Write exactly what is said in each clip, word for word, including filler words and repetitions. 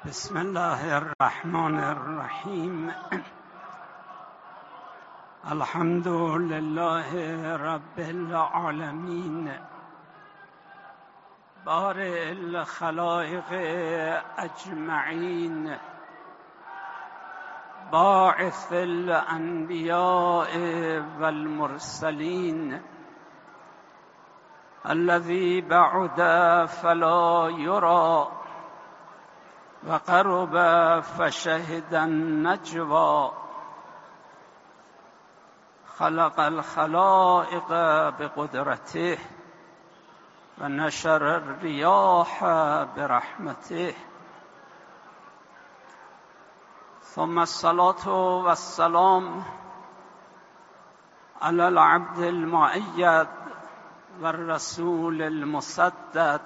بسم الله الرحمن الرحیم. الحمد لله رب العالمین، بارئ الخلائق اجمعین، باعث الانبیاء والمرسلین، الذی بعد فلا یری وقرب فشهد النجوى، خلق الخلائق بقدرته و نشر الریاح برحمته، ثم الصلاة والسلام على العبد المؤید والرسول المسدد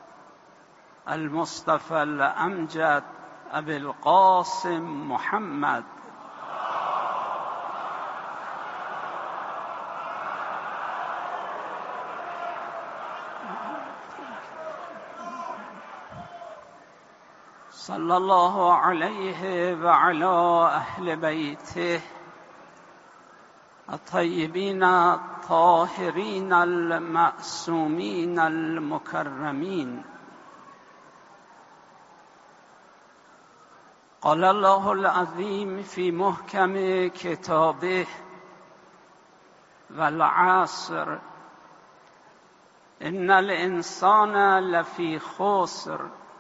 المصطفى الامجد ابي القاسم محمد صلى الله عليه وعلى اهل بيته الطيبين الطاهرين المعصومين المكرمين. قال الله العظيم في محكم كتابه: والعصر إن الإنسان لفي خسر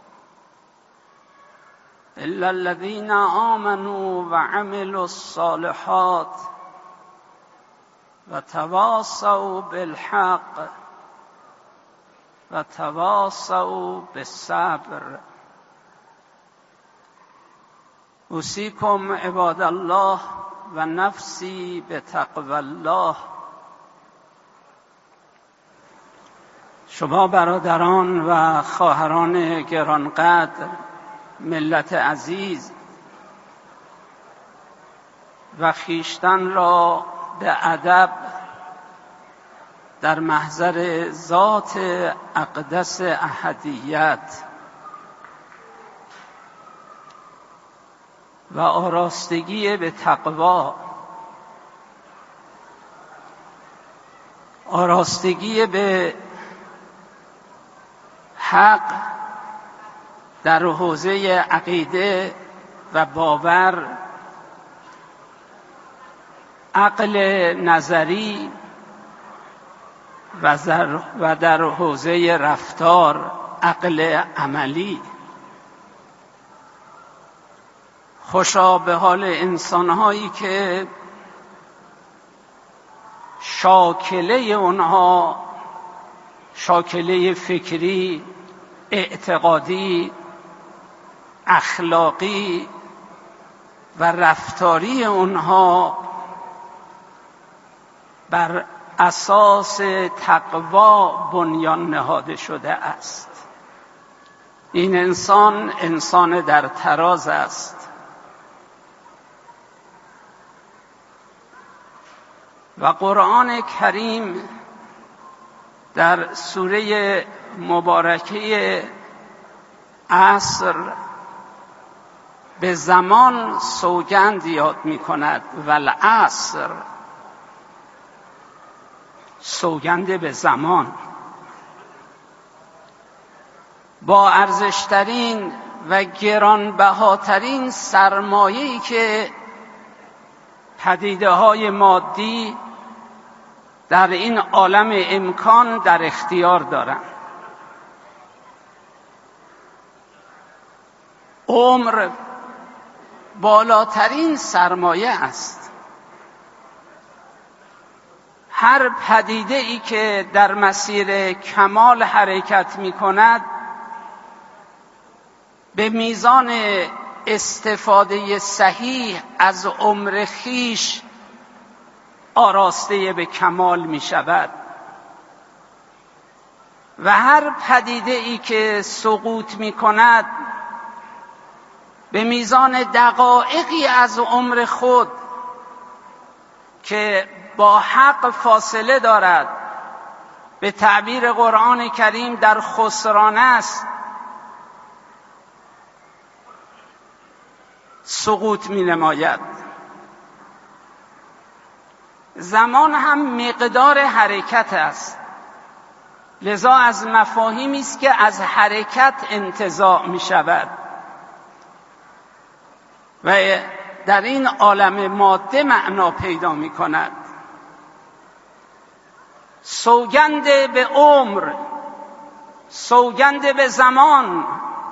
إلا الذين آمنوا وعملوا الصالحات وتواصوا بالحق وتواصوا بالصبر. اوصیکم عباد الله و نفسی بتقوی الله. شما برادران و خواهران گرانقدر، ملت عزیز، و خویشتن را به ادب در محضر ذات اقدس احدیت و آراستگی به تقوا، آراستگی به حق در حوزه عقیده و باور، عقل نظری و در حوزه رفتار عقل عملی. خوشا به حال انسان‌هایی که شاکله اونها، شاکله فکری، اعتقادی، اخلاقی و رفتاری اونها بر اساس تقوا بنیان نهاده شده است. این انسان انسان در تراز است و قرآن کریم در سوره مبارکه عصر به زمان سوگند یاد می کند. والعصر، سوگند به زمان. با ارزشترین و گرانبهاترین سرمایه‌ای که پدیده های مادی در این عالم امکان در اختیار دارند. عمر بالاترین سرمایه است. هر پدیده ای که در مسیر کمال حرکت می کند به میزان استفاده صحیح از عمر خویش آراسته به کمال می شود و هر پدیده ای که سقوط می کند به میزان دقایقی از عمر خود که با حق فاصله دارد، به تعبیر قرآن کریم در خسران است، سقوط می نماید. زمان هم مقدار حرکت است، لذا از مفاهیمی است که از حرکت انتزاع می شود و در این عالم ماده معنا پیدا می کند. سوگند به عمر، سوگند به زمان،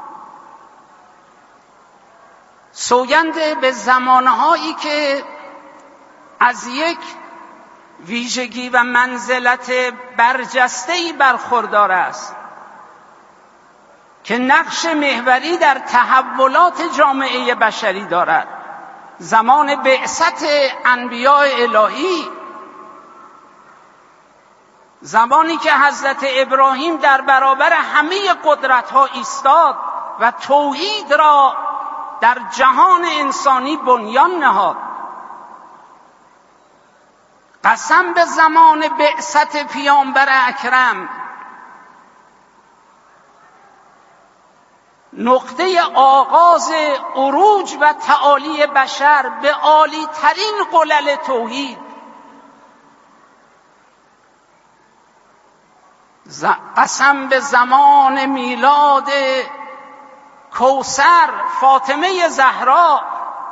سوگند به زمانهایی که از یک ویژگی و منزلت برجسته‌ای برخوردار است که نقش محوری در تحولات جامعه بشری دارد. زمان بعثت انبیاء الهی، زمانی که حضرت ابراهیم در برابر همه قدرت‌ها ایستاد و توحید را در جهان انسانی بنیان نهاد. قسم به زمان بعثت پیامبر اکرم، نقطه آغاز عروج و تعالی بشر به عالی ترین قلل توحید. قسم به زمان میلاد کوثر، فاطمه زهرا،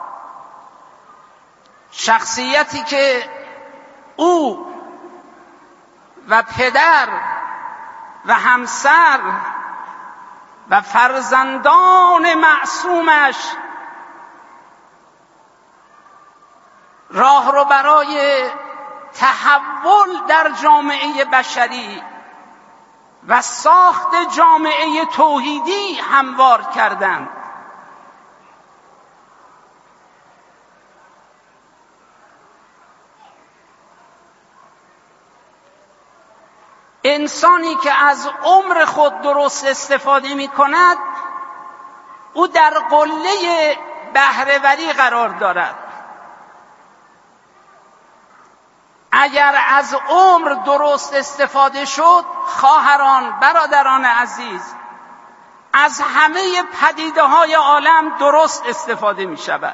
شخصیتی که او و پدر و همسر و فرزندان معصومش راه رو برای تحول در جامعه بشری و ساخت جامعه توحیدی هموار کردند. انسانی که از عمر خود درست استفاده می کند، او در قله بهره‌وری قرار دارد. اگر از عمر درست استفاده شد، خواهران، برادران عزیز، از همه پدیده های عالم درست استفاده می شود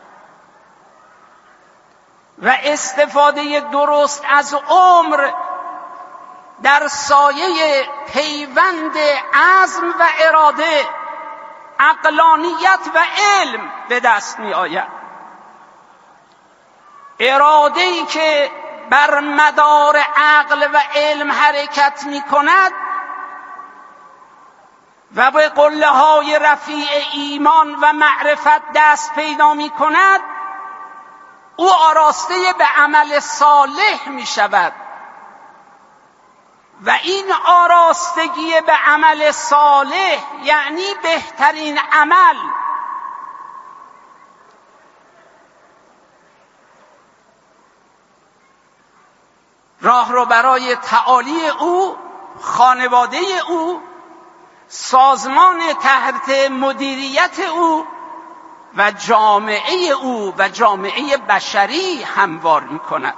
و استفاده درست از عمر در سایه پیوند عزم و اراده، عقلانیت و علم به دست می آید. اراده‌ای که بر مدار عقل و علم حرکت می کند و به قله های رفیع ایمان و معرفت دست پیدا می کند، او آراسته به عمل صالح می شود و این آراستگی به عمل صالح یعنی بهترین عمل. راه رو برای تعالی او، خانواده او، سازمان تحت مدیریت او و جامعه او و جامعه بشری هموار می‌کند.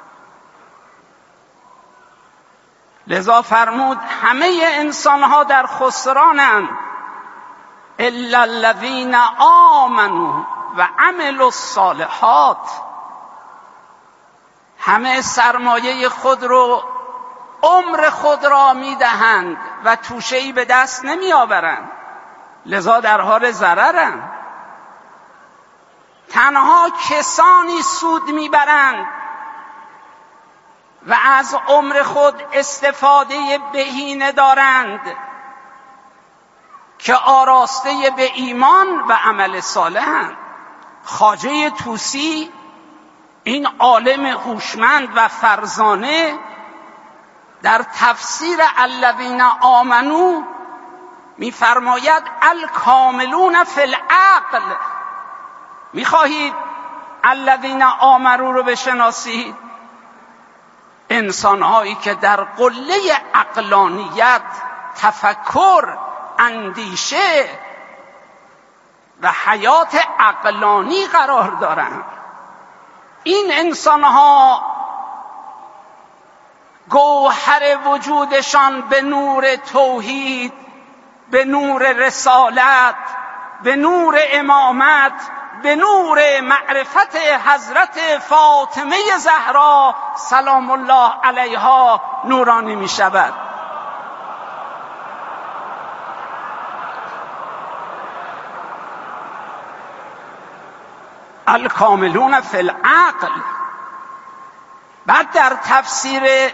لذا فرمود همه انسان‌ها در خسرانند الا الذین آمنوا و عملوا الصالحات. همه سرمایه خود رو، عمر خود را میدهند و توشه‌ای به دست نمی آورند، لذا در حال ضررند. تنها کسانی سود میبرند و از عمر خود استفاده بهینه دارند که آراسته به ایمان و عمل صالحند. خواجه طوسی، این عالم هوشمند و فرزانه، در تفسیر الذین آمنو می‌فرماید الکاملون فی العقل. می‌خواهید الذین آمنو رو بشناسید؟ انسان‌هایی که در قله عقلانیت، تفکر، اندیشه و حیات عقلانی قرار دارند. این انسان‌ها گوهر وجودشان به نور توحید، به نور رسالت، به نور امامت، به نور معرفت حضرت فاطمه زهرا سلام الله علیها نورانی می شود. الکاملون فی العقل. بعد در تفسیر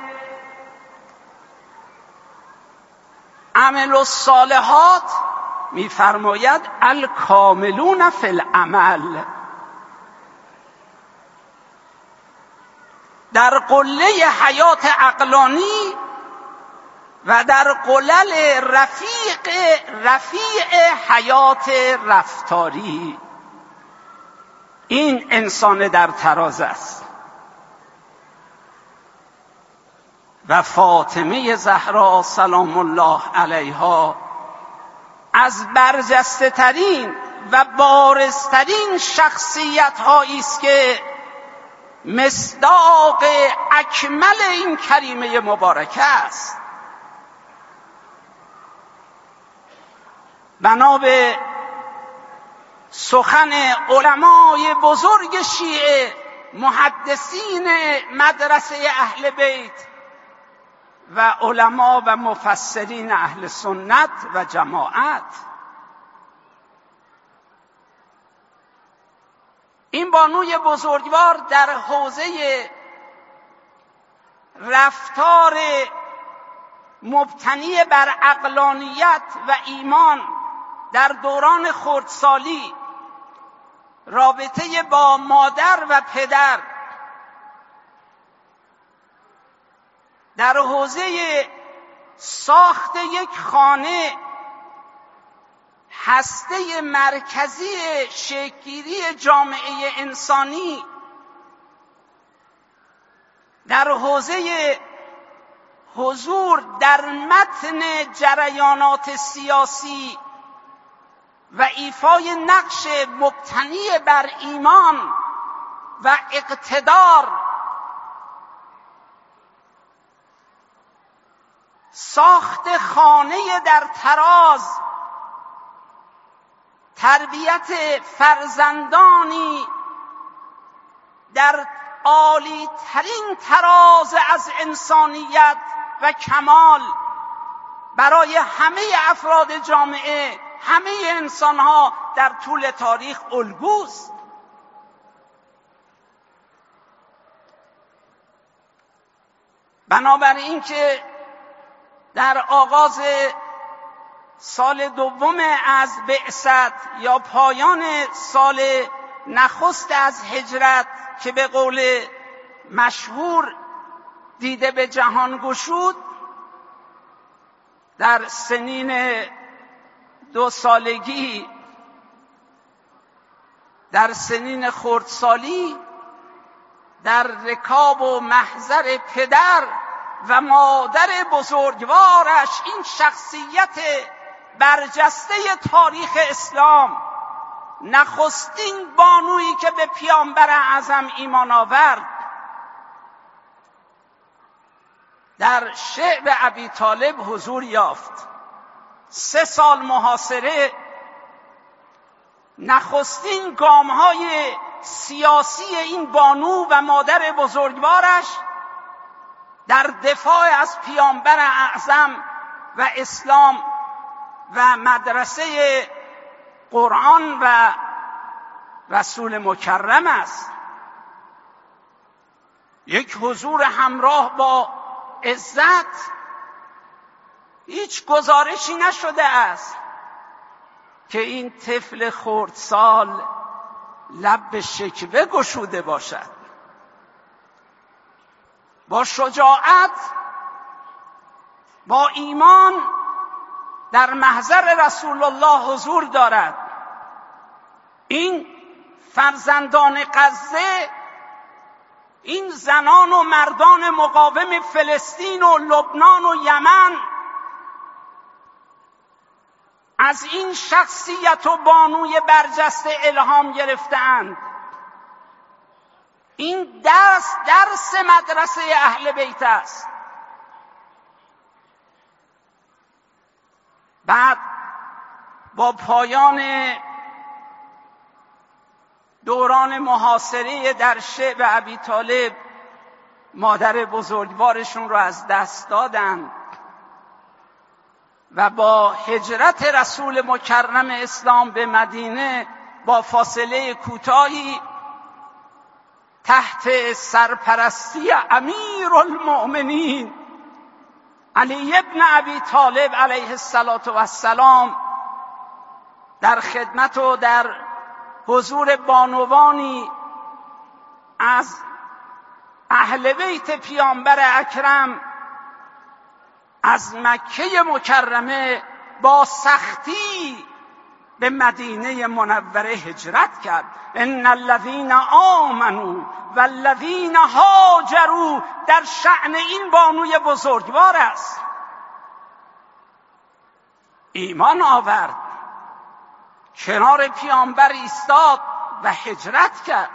عمل الصالحات می‌فرماید الکاملون فی العمل. در قله حیات عقلانی و در قلل رفیق رفیع حیات رفتاری این انسان در تراز است. و فاطمه زهرا سلام الله علیها از برجسته ترین و بارزترین شخصیت هایی است که مصداق اکمل این کریمه مبارکه است. بنا به سخن علمای بزرگ شیعه، محدثین مدرسه اهل بیت و علما و مفسرین اهل سنت و جماعت، این بانوی بزرگوار در حوزه رفتار مبتنی بر عقلانیت و ایمان در دوران خردسالی، رابطه با مادر و پدر، در حوزه ساخت یک خانه، هسته مرکزی شکل‌گیری جامعه انسانی، در حوزه حضور در متن جریانات سیاسی و ایفای نقش مبتنی بر ایمان و اقتدار، ساخت خانه در تراز، تربیت فرزندانی در عالی ترین تراز از انسانیت و کمال برای همه افراد جامعه، همه انسانها در طول تاریخ الگوست. بنابراین که در آغاز سال دوم از بعثت یا پایان سال نخست از هجرت که به قول مشهور دیده به جهان گشود، در سنین دو سالگی، در سنین خردسالی، در رکاب و محضر پدر و مادر بزرگوارش، این شخصیت برجسته تاریخ اسلام، نخستین بانویی که به پیامبر اعظم ایمان آورد، در شعب ابی طالب حضور یافت. سه سال محاصره، نخستین گام‌های سیاسی این بانو و مادر بزرگوارش در دفاع از پیامبر اعظم و اسلام و مدرسه قرآن و رسول مکرم است. یک حضور همراه با عزت، هیچ گزارشی نشده است که این طفل خردسال لب به شکوه گشوده باشد. با شجاعت، با ایمان در محضر رسول الله حضور دارد. این فرزندان غزه، این زنان و مردان مقاوم فلسطین و لبنان و یمن از این شخصیت و بانوی برجسته الهام گرفتند. این درس درس مدرسه اهل بیت است. بعد با پایان دوران محاصره در شعب ابی طالب مادر بزرگوارشون رو از دست دادن و با هجرت رسول مکرم اسلام به مدینه با فاصله کوتاهی تحت سرپرستی امیرالمؤمنین علی ابن ابی طالب علیه السلام در خدمت و در حضور بانوانی از اهل بیت پیامبر اکرم از مکه مکرمه با سختی به مدینه منوره هجرت کرد. ان الذین آمنوا والذین هاجروا در شأن این بانوی بزرگوار است. ایمان آورد، کنار پیامبر ایستاد و هجرت کرد.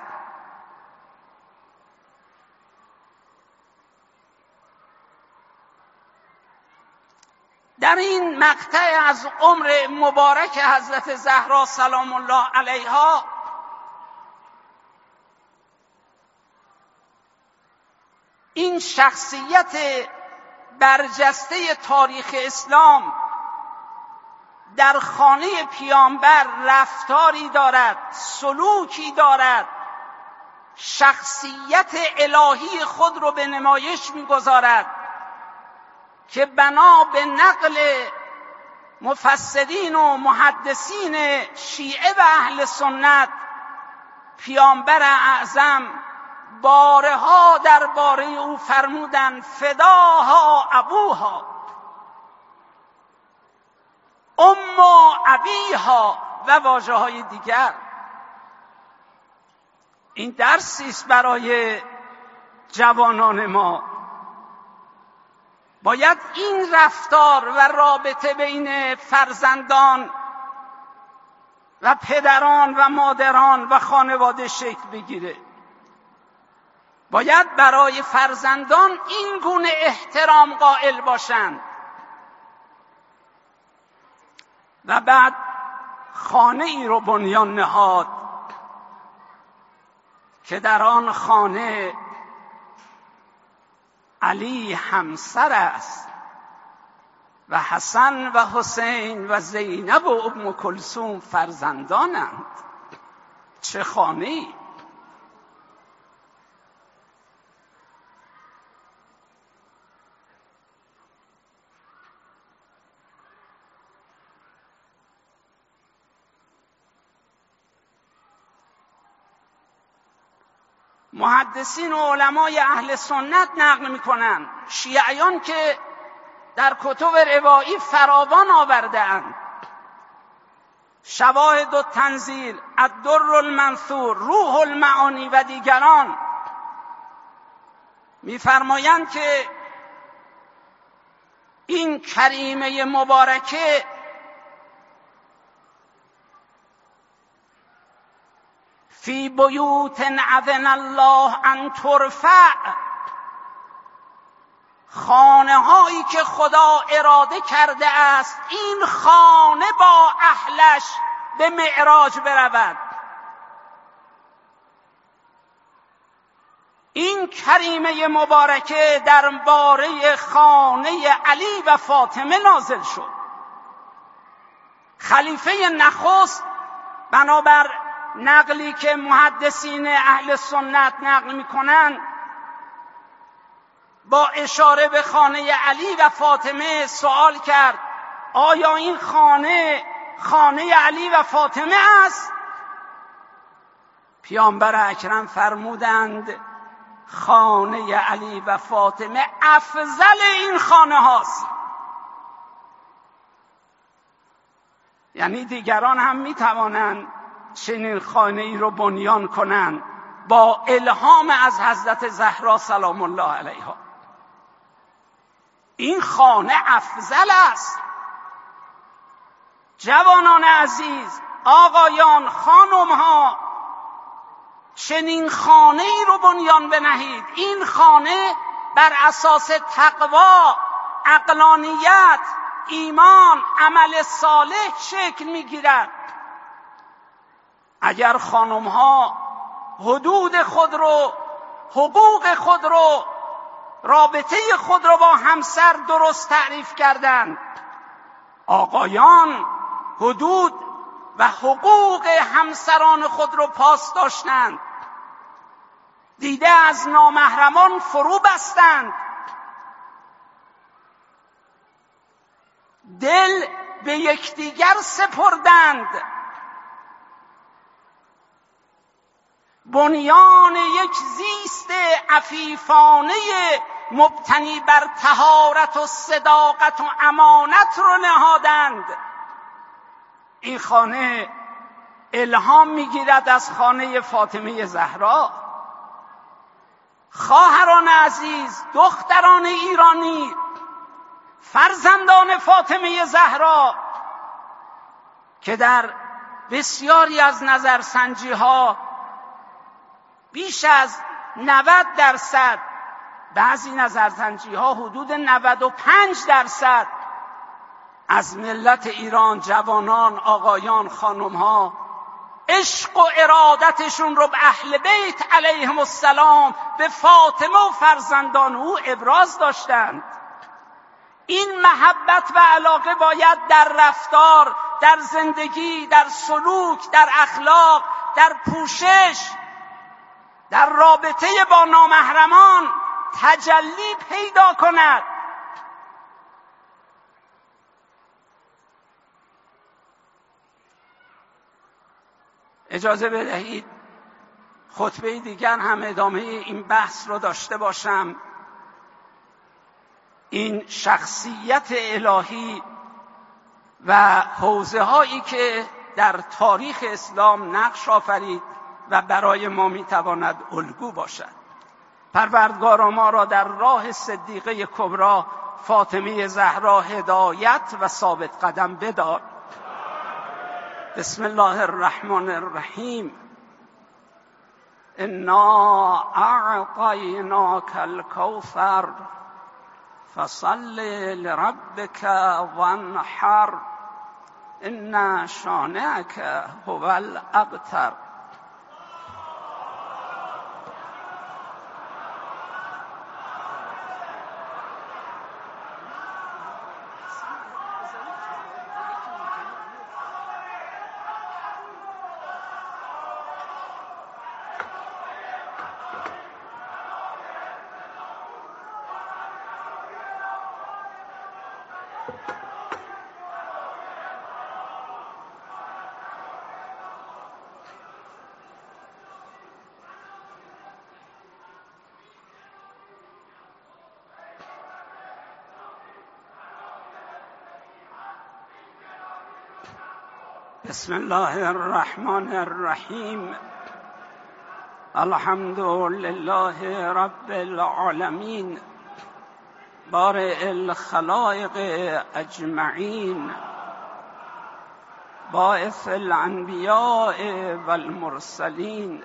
در این مقطع از عمر مبارک حضرت زهرا سلام الله علیها این شخصیت برجسته تاریخ اسلام در خانه پیامبر رفتاری دارد، سلوکی دارد، شخصیت الهی خود رو به نمایش می‌گذارد که بنا به نقل مفسرین و محدثین شیعه و اهل سنت پیامبر اعظم بارها درباره او فرمودند فداها ابوها ام ابیها و واژه‌های دیگر. این درسی است برای جوانان ما. باید این رفتار و رابطه بین فرزندان و پدران و مادران و خانواده شکل بگیره. باید برای فرزندان این گونه احترام قائل باشند و بعد خانه ای رو بنیان نهاد که در آن خانه علی همسر است و حسن و حسین و زینب و ام کلثوم فرزندانند. چه خانه‌ای! محدثین و علمای اهل سنت نقل میکنند، شیعیان که در کتب روایی فراوان آورده‌اند، شواهد التنزیل، الدر المنثور، روح المعانی و دیگران میفرمایند که این کریمه مبارکه فی بیوت اذن الله ان ترفع، خانه هایی که خدا اراده کرده است این خانه با اهلش به معراج برود. این کریمه مبارکه درباره خانه علی و فاطمه نازل شد. خلیفه نخست بنابر نقلی که محدثین اهل سنت نقل میکنن با اشاره به خانه علی و فاطمه سوال کرد آیا این خانه خانه علی و فاطمه است؟ پیامبر اکرم فرمودند خانه علی و فاطمه افضل این خانه هاست. یعنی دیگران هم میتوانند چنین خانه ای رو بنیان کنند با الهام از حضرت زهرا سلام الله علیها. این خانه افضل است. جوانان عزیز، آقایان، خانمها، چنین خانه ای رو بنیان بنهید. این خانه بر اساس تقوا، عقلانیت، ایمان، عمل صالح شکل میگیرد. اگر خانم ها حدود خود رو، حقوق خود رو، رابطه خود رو با همسر درست تعریف کردند، آقایان حدود و حقوق همسران خود رو پاس داشتند، دیده از نامحرمان فرو بستند، دل به یکدیگر سپردند، بنیان یک زیست عفیفانه مبتنی بر طهارت و صداقت و امانت رو نهادند. این خانه الهام میگیرد از خانه فاطمه زهرا. خواهران عزیز، دختران ایرانی، فرزندان فاطمه زهرا که در بسیاری از نظرسنجی ها بیش از نود درصد، بعضی نظرسنجی ها حدود نود و پنج درصد از ملت ایران، جوانان، آقایان، خانم ها عشق و ارادتشون رو به اهل بیت علیهم السلام، به فاطمه و فرزندان او ابراز داشتند. این محبت و علاقه باید در رفتار، در زندگی، در سلوک، در اخلاق، در پوشش، در رابطه با نامحرمان تجلی پیدا کند. اجازه بدهید خطبه دیگر هم ادامه این بحث رو داشته باشم. این شخصیت الهی و حوزه هایی که در تاریخ اسلام نقش آفرید و برای ما میتواند الگو باشد. پروردگار ما را در راه صدیقه کبری فاطمه زهرا هدایت و ثابت قدم بدار. بسم الله الرحمن الرحیم. انا اعطیناک الکوثر فصل لربک وانحر ان شانئک هو الابتر. بسم الله الرحمن الرحیم. الحمد لله رب العالمین بارئ الخلائق اجمعین باعث الانبیاء والمرسلین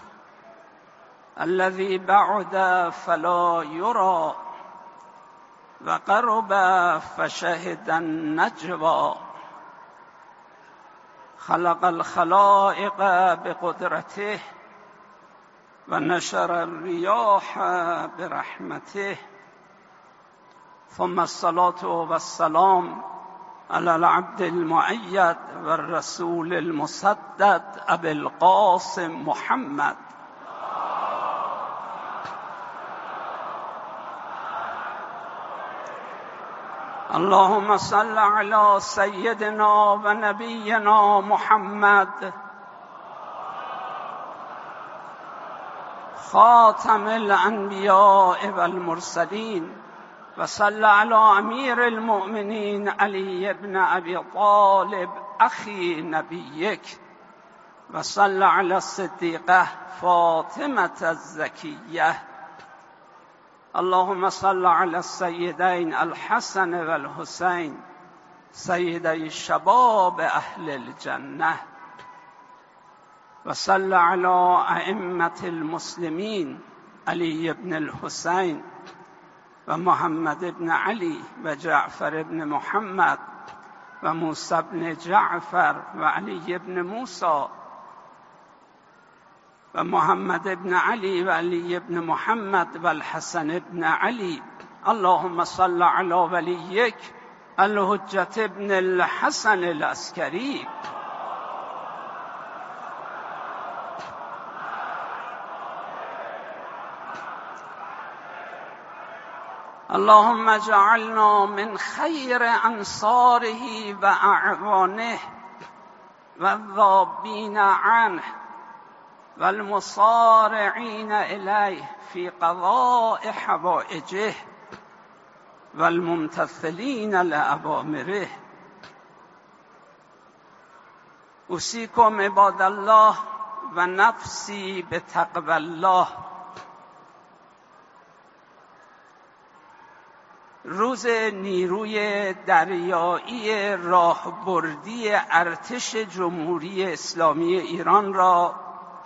الذي بعد فلا يرى وقرب فشهد النجوى خلق الخلائق بقدرته و نشر الریاح برحمته ثم الصلاة والسلام على العبد المؤید و الرسول المسدد ابي القاسم محمد. اللهم صل على سيدنا و نبينا محمد خاتم الانبیاء والمرسلین و صل على امیر المؤمنین علی بن ابی طالب اخی نبیک و صل على الصدیقه فاطمه الزکیه. اللهم صل على السيدين الحسن والحسين سيدي شباب أهل الجنة و صل على أئمة المسلمين علي بن الحسين و محمد بن علي و جعفر بن محمد و موسى بن جعفر و علي بن موسى و محمد ابن علی و علی ابن محمد و الحسن ابن علی. اللهم صل علی ولیک الحجة ابن الحسن العسکری. اللهم اجعلنا من خیر انصاره و اعوانه و الذابین عنه و المصارعین الیه فی قضاء حوائجه و الممتثلین لأوامره. اوصیکم عباد الله و نفسی بتقوی الله. روز نیروی دریایی راهبردی ارتش جمهوری اسلامی ایران را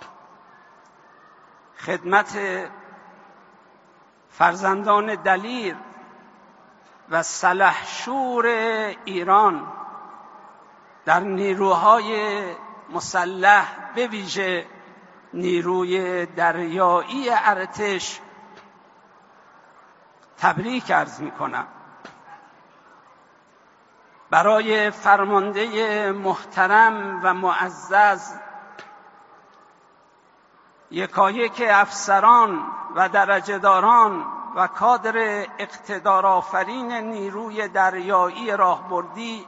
خدمت فرزندان دلیر و سلحشور ایران در نیروهای مسلح به ویژه نیروی دریایی ارتش تبریک عرض می کنم. برای فرمانده محترم و معزز یکایک افسران و درجه‌داران و کادر اقتدارآفرین نیروی دریایی راهبردی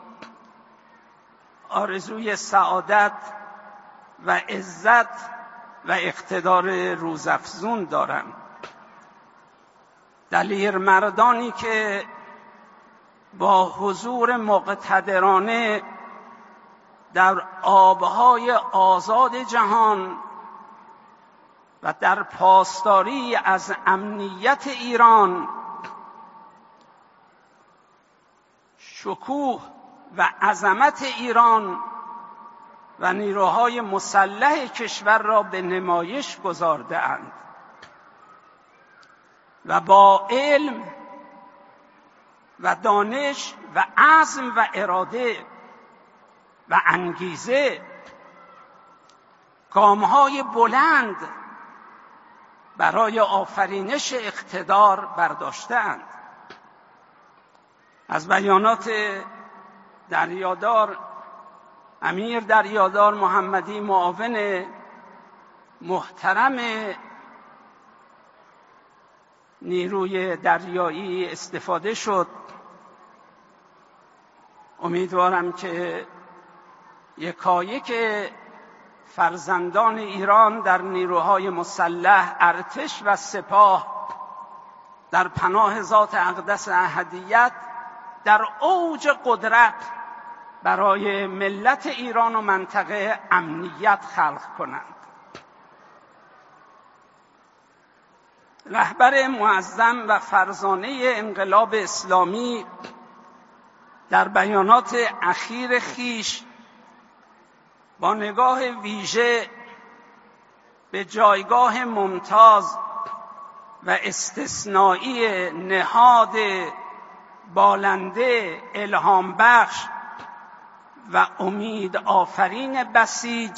آرزوی سعادت و عزت و اقتدار روزافزون دارم. دلیر مردانی که با حضور مقتدرانه در آبهای آزاد جهان و در پاسداری از امنیت ایران شکوه و عظمت ایران و نیروهای مسلح کشور را به نمایش گذارده‌اند و با علم و دانش و عزم و اراده و انگیزه گام‌های بلند برای آفرینش اقتدار برداشته‌اند. از بیانات دریادار امیر دریادار محمدی معاون محترم نیروی دریایی استفاده شد. امیدوارم که یکایک فرزندان ایران در نیروهای مسلح ارتش و سپاه در پناه ذات اقدس احدیت در اوج قدرت برای ملت ایران و منطقه امنیت خلق کنند. رهبر معظم و فرزانه انقلاب اسلامی در بیانات اخیر خیش با نگاه ویژه به جایگاه ممتاز و استثنایی نهاد بالنده الهام بخش و امید آفرین بسیج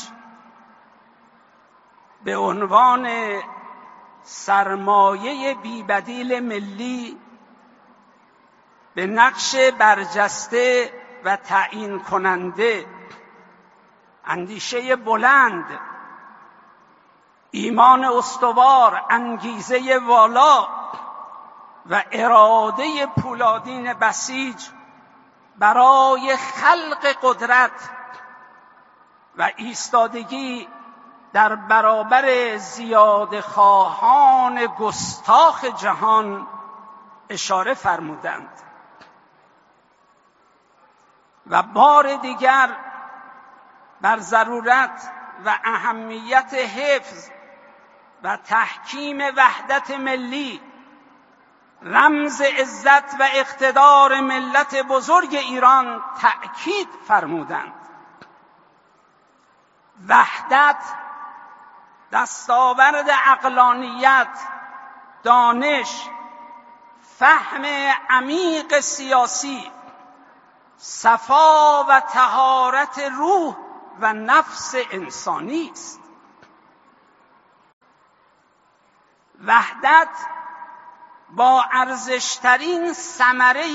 به عنوان سرمایه بی‌بدیل ملی به نقش برجسته و تعیین کننده اندیشه بلند، ایمان استوار، انگیزه والا و اراده پولادین بسیج برای خلق قدرت و ایستادگی در برابر زیادخواهان گستاخ جهان اشاره فرمودند و بار دیگر بر ضرورت و اهمیت حفظ و تحکیم وحدت ملی، رمز عزت و اقتدار ملت بزرگ ایران تأکید فرمودند. وحدت دستاورد عقلانیت، دانش، فهم عمیق سیاسی، صفا و طهارت روح و نفس انسانی است. وحدت با ارزشترین ثمره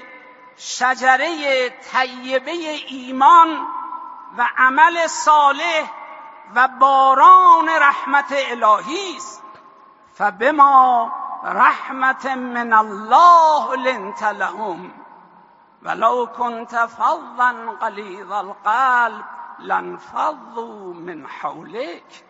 شجره طیبه ایمان و عمل صالح و باران رحمت الهی است. فبما رحمت من الله لنت لهم ولو كنت فظا غلیظ القلب لانفضوا من حولک.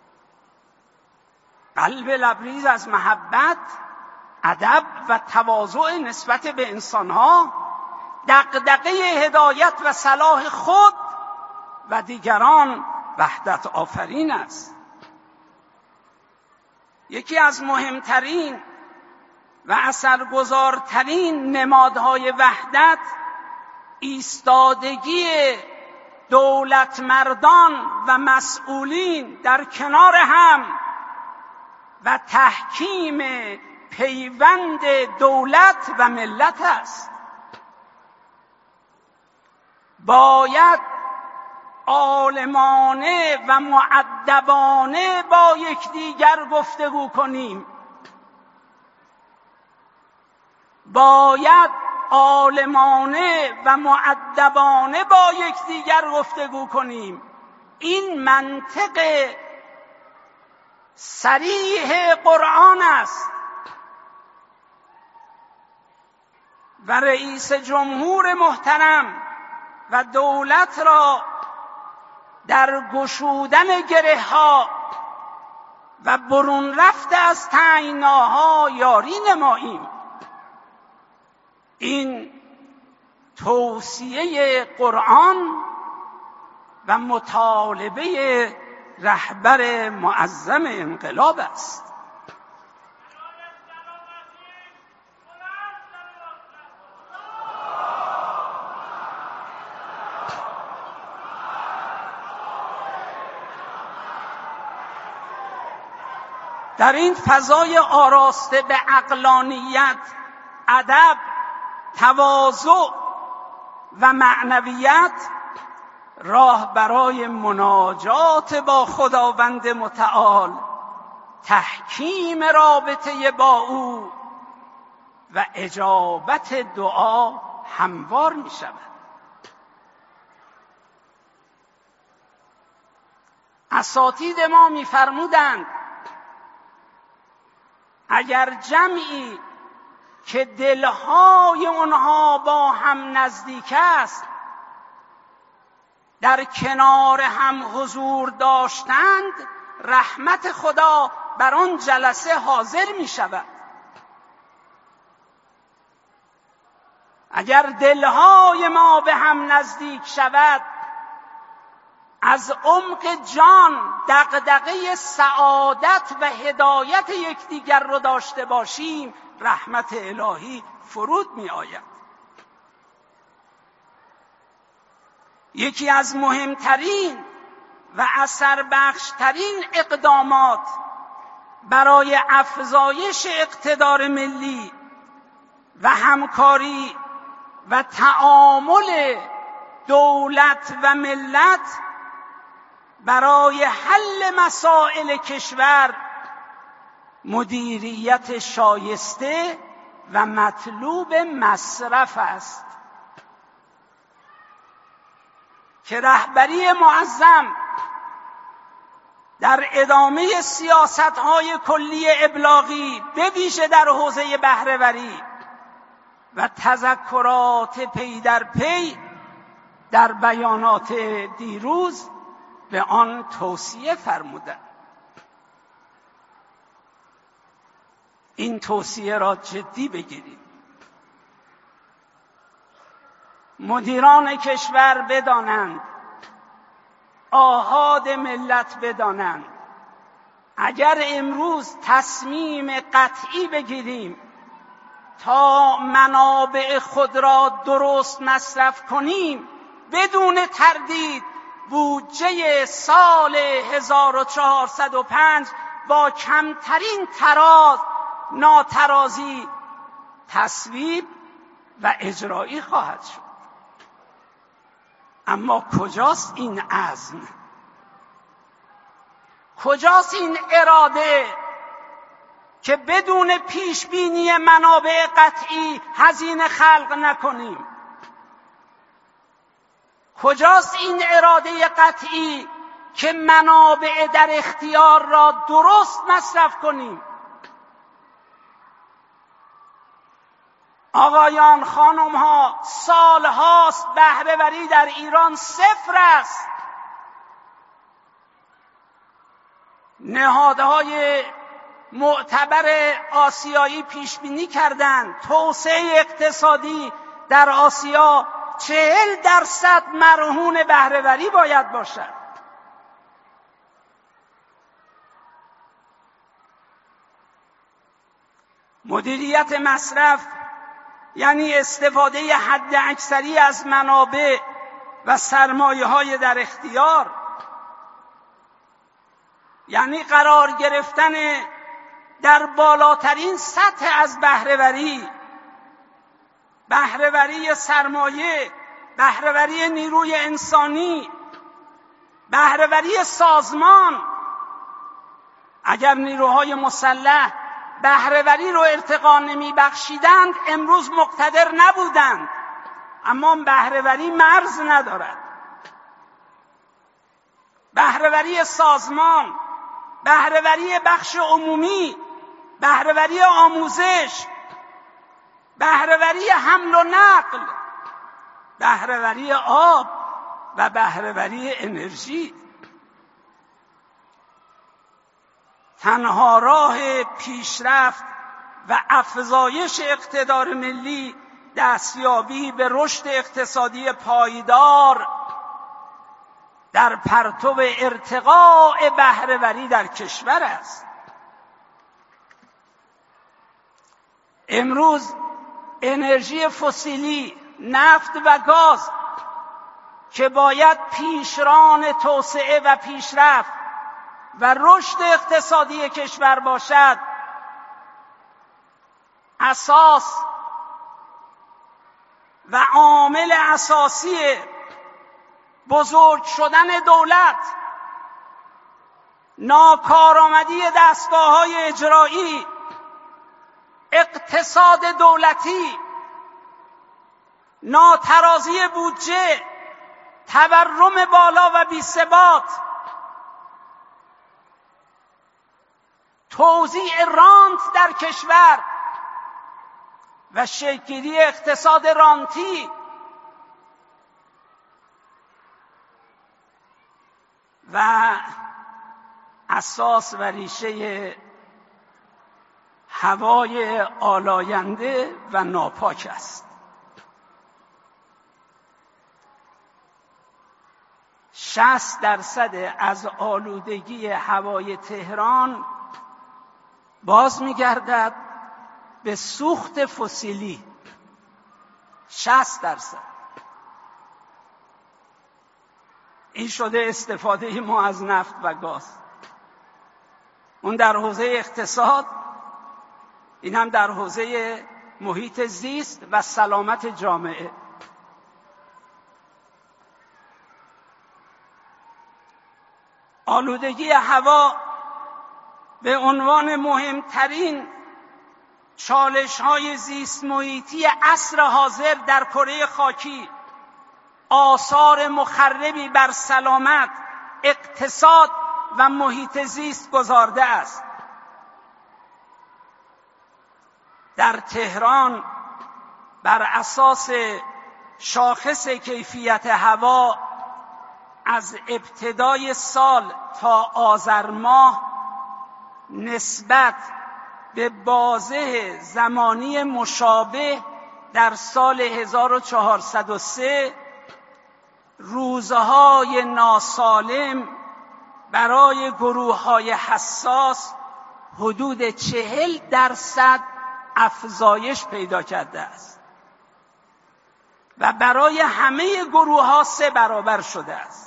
قلب لبریز از محبت، ادب و تواضع نسبت به انسانها، دغدغه هدایت و صلاح خود و دیگران وحدت آفرین است. یکی از مهمترین و اثرگذارترین نمادهای وحدت ایستادگی دولتمردان و مسئولین در کنار هم و تحکیم پیوند دولت و ملت است. باید عالمانه و مؤدبانه با یکدیگر گفتگو کنیم. باید عالمانه و مؤدبانه با یکدیگر گفتگو کنیم. این منطق صریح قرآن است و رئیس جمهور محترم و دولت را در گشودن گره ها و برون رفته از تنگناها یاری نماییم. این توصیه قرآن و مطالبه رهبر معظم انقلاب است. در این فضای آراسته به عقلانیت، ادب، تواضع و معنویت راه برای مناجات با خداوند متعال، تحکیم رابطه با او و اجابت دعا هموار می شود. اساتید ما می فرمودند اگر جمعی که دلهای اونها با هم نزدیک است در کنار هم حضور داشتند، رحمت خدا بر آن جلسه حاضر می شود. اگر دلهای ما به هم نزدیک شود، از عمق جان دغدغه سعادت و هدایت یکدیگر رو داشته باشیم، رحمت الهی فرود می آید. یکی از مهمترین و اثربخشترین اقدامات برای افزایش اقتدار ملی و همکاری و تعامل دولت و ملت برای حل مسائل کشور مدیریت شایسته و مطلوب مصرف است که رهبری معظم در ادامه سیاست‌های کلی ابلاغی به ویژه در حوزه بهره‌وری و تذکرات پی در پی در بیانات دیروز به آن توصیه فرمودند. این توصیه را جدی بگیرید. مدیران کشور بدانند، آحاد ملت بدانند، اگر امروز تصمیم قطعی بگیریم تا منابع خود را درست مصرف کنیم، بدون تردید بودجه سال هزار و چهارصد و پنج با کمترین تراز ناترازی تصویب و اجرایی خواهد شد. اما کجاست این عزم؟ کجاست این اراده که بدون پیش بینی منابع قطعی هزینه خلق نکنیم؟ کجاست این اراده قطعی که منابع در اختیار را درست مصرف کنیم؟ آقایان، خانمها، سال هاست بهره وری در ایران صفر است. نهادهای معتبر آسیایی پیش بینی کردند توسعه اقتصادی در آسیا چهل درصد مرهون بهره وری باید باشد. مدیریت مصرف یعنی استفاده حد اکثری از منابع و سرمایه‌های در اختیار، یعنی قرار گرفتن در بالاترین سطح از بهره‌وری، بهره‌وری سرمایه، بهره‌وری نیروی انسانی، بهره‌وری سازمان. اگر نیروهای مسلح بهره‌وری رو ارتقا نمی‌بخشیدند امروز مقتدر نبودند، اما بهره‌وری مرز ندارد. بهره‌وری سازمان، بهره‌وری بخش عمومی، بهره‌وری آموزش، بهره‌وری حمل و نقل، بهره‌وری آب و بهره‌وری انرژی. تنها راه پیشرفت و افزایش اقتدار ملی دستیابی به رشد اقتصادی پایدار در پرتو ارتقاء بهره‌وری در کشور است. امروز انرژی فسیلی، نفت و گاز که باید پیشران توسعه و پیشرفت و رشد اقتصادی کشور باشد، اساس و عامل اساسی بزرگ شدن دولت، ناکارآمدی دستگاه‌های اجرایی، اقتصاد دولتی، ناترازی بودجه، تورم بالا و بی‌ثبات، توزیع رانت در کشور و شکل‌گیری اقتصاد رانتی و اساس و ریشه هوای آلاینده و ناپاک است. شصت درصد از آلودگی هوای تهران باز می‌گردد به سوخت فسیلی. شصت درصد. این شده استفاده ما از نفت و گاز. اون در حوزه اقتصاد، این هم در حوزه محیط زیست و سلامت جامعه. آلودگی هوا به عنوان مهمترین چالش‌های زیست محیطی عصر حاضر در کره خاکی آثار مخربی بر سلامت، اقتصاد و محیط زیست گذارده است. در تهران بر اساس شاخص کیفیت هوا از ابتدای سال تا آذر ماه نسبت به بازه زمانی مشابه در سال هزار و چهارصد و سه روزهای ناسالم برای گروه‌های حساس حدود چهل درصد افزایش پیدا کرده است و برای همه گروه‌ها سه برابر شده است.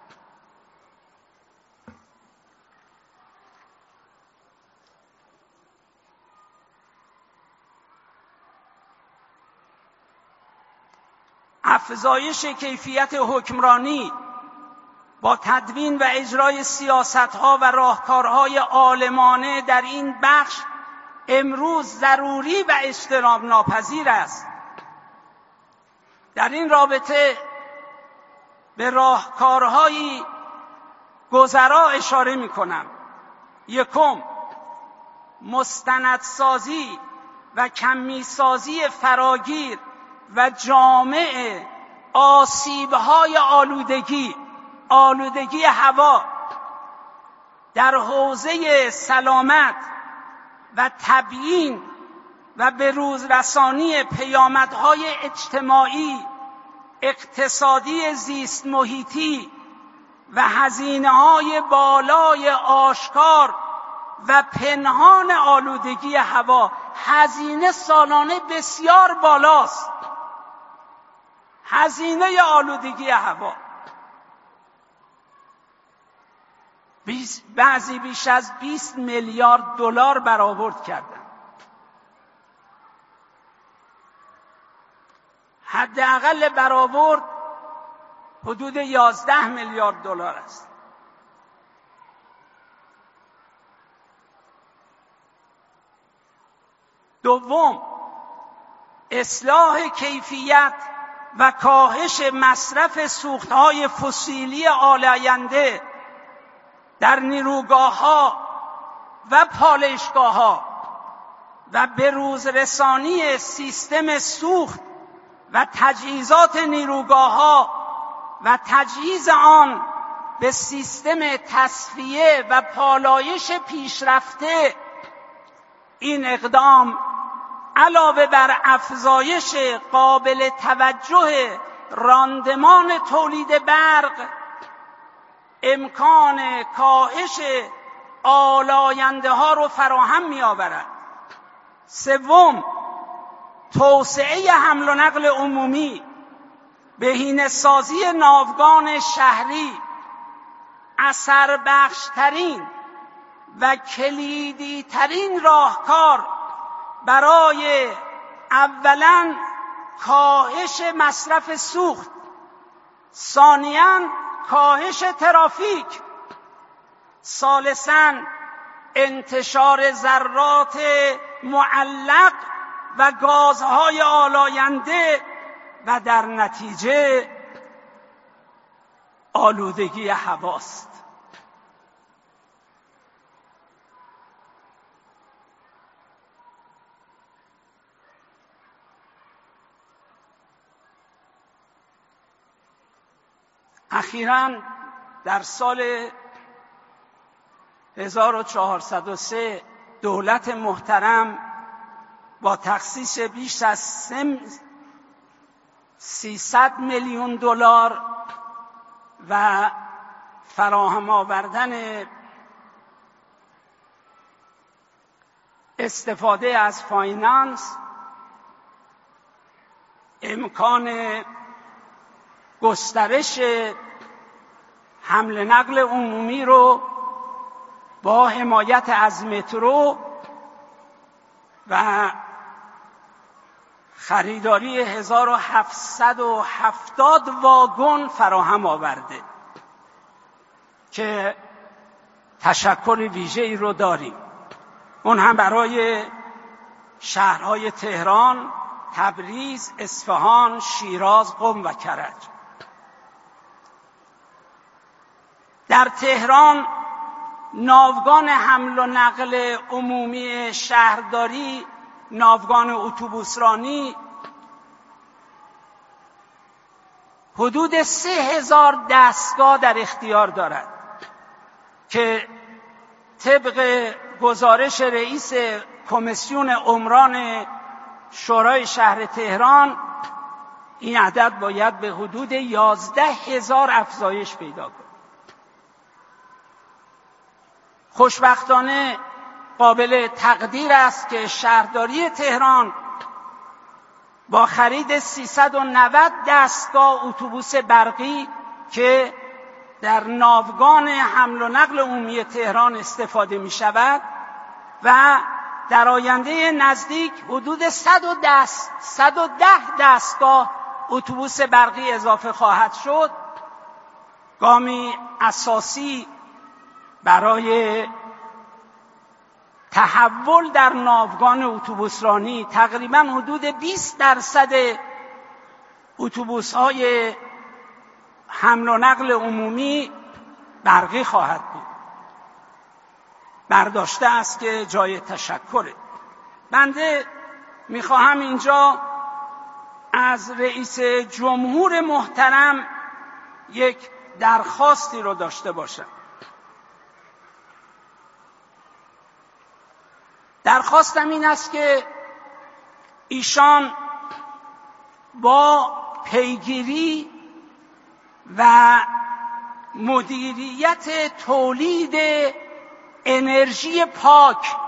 افزایش کیفیت حکمرانی با تدوین و اجرای سیاست‌ها و راهکارهای عالمانه در این بخش امروز ضروری و اجتناب ناپذیر است. در این رابطه به راهکارهایی گذرا اشاره می کنم. یکم، مستندسازی و کمیسازی فراگیر و جامع آسیب‌های آلودگی آلودگی هوا در حوزه سلامت و تبیین و به روز رسانی پیامدهای اجتماعی، اقتصادی، زیست محیطی و هزینه‌های بالای آشکار و پنهان آلودگی هوا. هزینه سالانه بسیار بالاست. هزینه آلودگی هوا بعضی بیش از بیست میلیارد دلار برآورد کردن. حداقل برآورد حدود یازده میلیارد دلار است. دوم، اصلاح کیفیت و کاهش مصرف سوختهای فسیلی آلاینده در نیروگاه‌ها و پالایشگاه‌ها و به روز رسانی سیستم سوخت و تجهیزات نیروگاه‌ها و تجهیز آن به سیستم تصفیه و پالایش پیشرفته. این اقدام علاوه بر افزایش قابل توجه راندمان تولید برق، امکان کاهش آلاینده ها رو فراهم می آورد. سوم، توسعه حمل و نقل عمومی، بهینه‌سازی ناوگان شهری اثر بخشترین و کلیدی ترین راهکار برای اولاً کاهش مصرف سوخت، ثانیاً کاهش ترافیک، ثالثاً انتشار ذرات معلق و گازهای آلاینده و در نتیجه آلودگی هواست. اخیراً در سال هزار و چهارصد و سه دولت محترم با تخصیص بیش از سیصد میلیون دلار و فراهم آوردن استفاده از فاینانس امکان گسترش حمل نقل عمومی رو با حمایت از مترو و خریداری هزار و هفتصد و هفتاد واگن فراهم آورده که تشکر ویژه‌ای رو داریم. اون هم برای شهرهای تهران، تبریز، اصفهان، شیراز، قم و کرج. در تهران ناوگان حمل و نقل عمومی شهرداری، ناوگان اتوبوسرانی حدود سه هزار دستگاه در اختیار دارد که طبق گزارش رئیس کمیسیون عمران شورای شهر تهران این عدد باید به حدود یازده هزار افزایش پیدا کند. خوشبختانه قابل تقدیر است که شهرداری تهران با خرید سیصد و نود دستگاه اتوبوس برقی که در ناوگان حمل و نقل عمومی تهران استفاده می شود و در آینده نزدیک حدود صد و ده دستگاه اتوبوس برقی اضافه خواهد شد، گامی اساسی برای تحول در ناوگان اتوبوسرانی تقریبا حدود بیست درصد اتوبوس‌های حمل و نقل عمومی برقی خواهد بود. برداشته است که جای تشکره. بنده میخواهم اینجا از رئیس جمهور محترم یک درخواستی رو داشته باشم. درخواستم این است که ایشان با پیگیری و مدیریت تولید انرژی پاک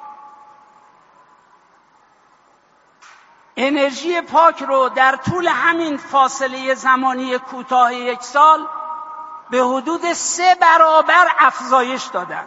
انرژی پاک رو در طول همین فاصله زمانی کوتاه یک سال به حدود سه برابر افزایش دادن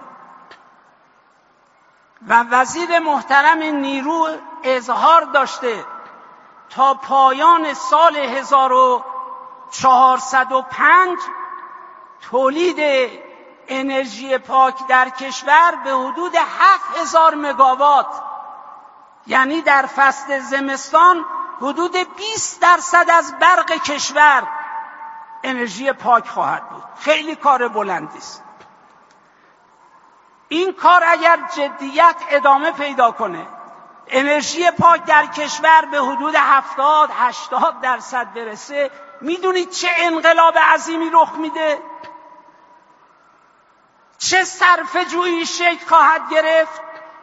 و وزیر محترم نیرو اظهار داشته تا پایان سال هزار و چهارصد و پنج تولید انرژی پاک در کشور به حدود هفت هزار مگاوات، یعنی در فصل زمستان حدود بیست درصد از برق کشور انرژی پاک خواهد بود. خیلی کار بلندی است. این کار اگر جدیت ادامه پیدا کنه، انرژی پاک در کشور به حدود هفتاد هشتاد درصد برسه، میدونید چه انقلاب عظیمی رخ میده؟ چه صرفه‌جویی شکل خواهد گرفت؟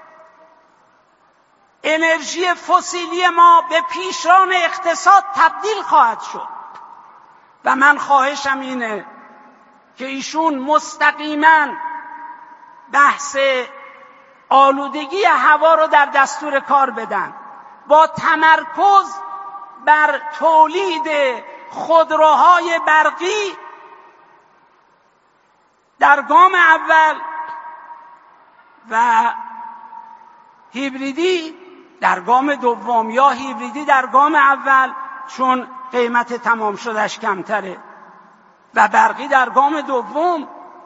انرژی فسیلی ما به پیشران اقتصاد تبدیل خواهد شد و من خواهشم اینه که ایشون مستقیما بحث آلودگی هوا رو در دستور کار بدن، با تمرکز بر تولید خودروهای برقی در گام اول و هیبریدی در گام دوم، یا هیبریدی در گام اول چون قیمت تمام شدش کمتره و برقی در گام دوم.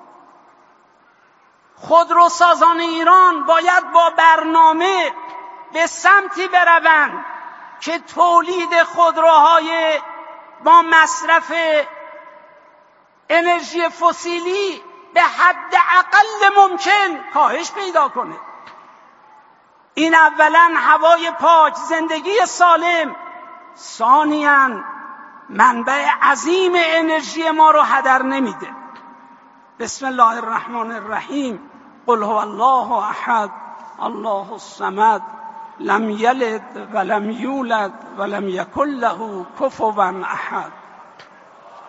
خودروسازان ایران باید با برنامه به سمتی بروند که تولید خودروهای با مصرف انرژی فسیلی به حد اقل ممکن کاهش پیدا کنه. این اولا هوای پاک، زندگی سالم، ثانیاً منبع عظیم انرژی ما رو هدر نمیده. بسم الله الرحمن الرحیم. قل هو الله احد الله الصمد لم یلد ولم یولد ولم یکن له کفوا احد.